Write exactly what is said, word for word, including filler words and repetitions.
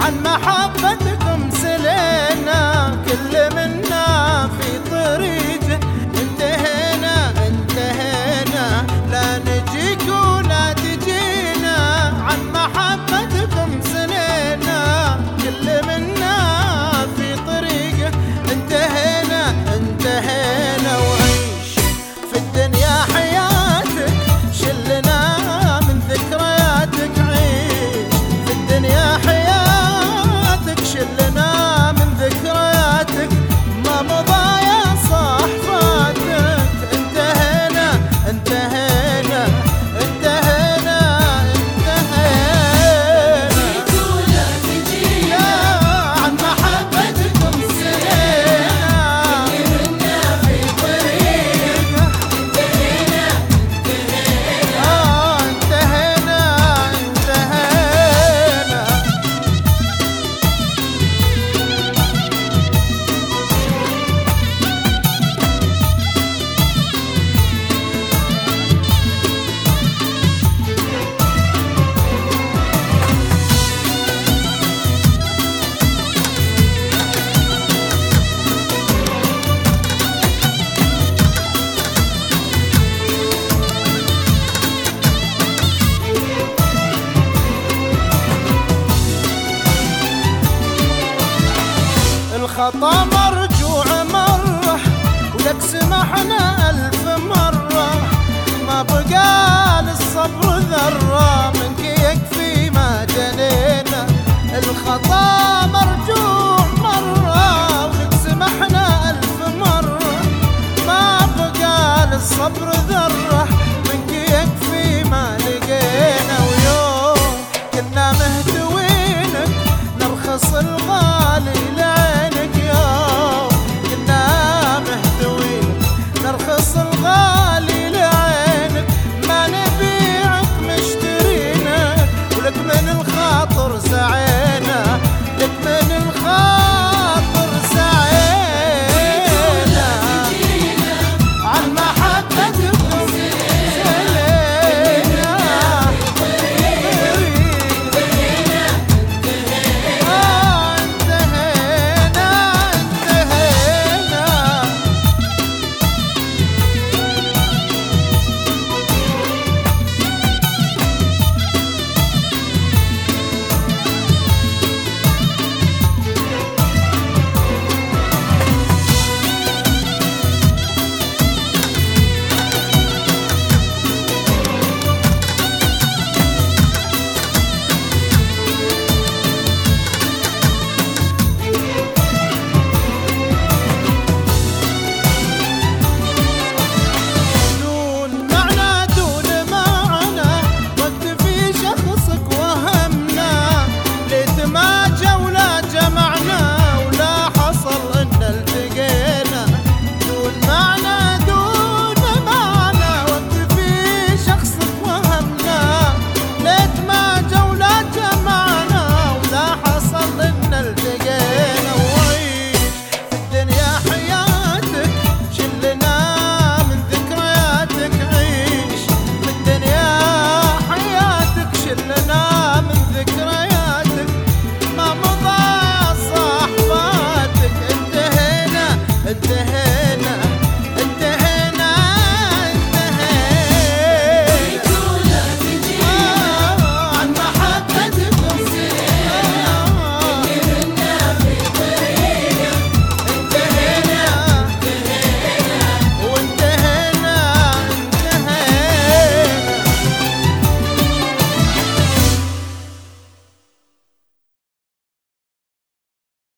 عن محبتكم سلينا، كل منا في طريقه انتهينا انتهينا، لا نجيك ولا تجينا. عن محبتكم سلينا، كل منا في طريقه انتهينا انتهينا. وعيش في الدنيا حياتك، شلنا من ذكرياتك. عيش في الدنيا حياتك، شلنا من ذكرياتك. ما مضى يا صاح فاتك، انتهينا انتهينا انتهينا انتهينا. ولا تجينا عن محبتكم سلينا، منا في طريقه انتهينا انتهينا. آه انتهينا انتهينا. الخطا مرجوع مرة، ولك سمحنا ألف مرة. ما بقى للصبر ذرة، منك يكفي ما جنينا. الخطا مرجوع مرة، ولك سمحنا ألف مرة. ما بقى للصبر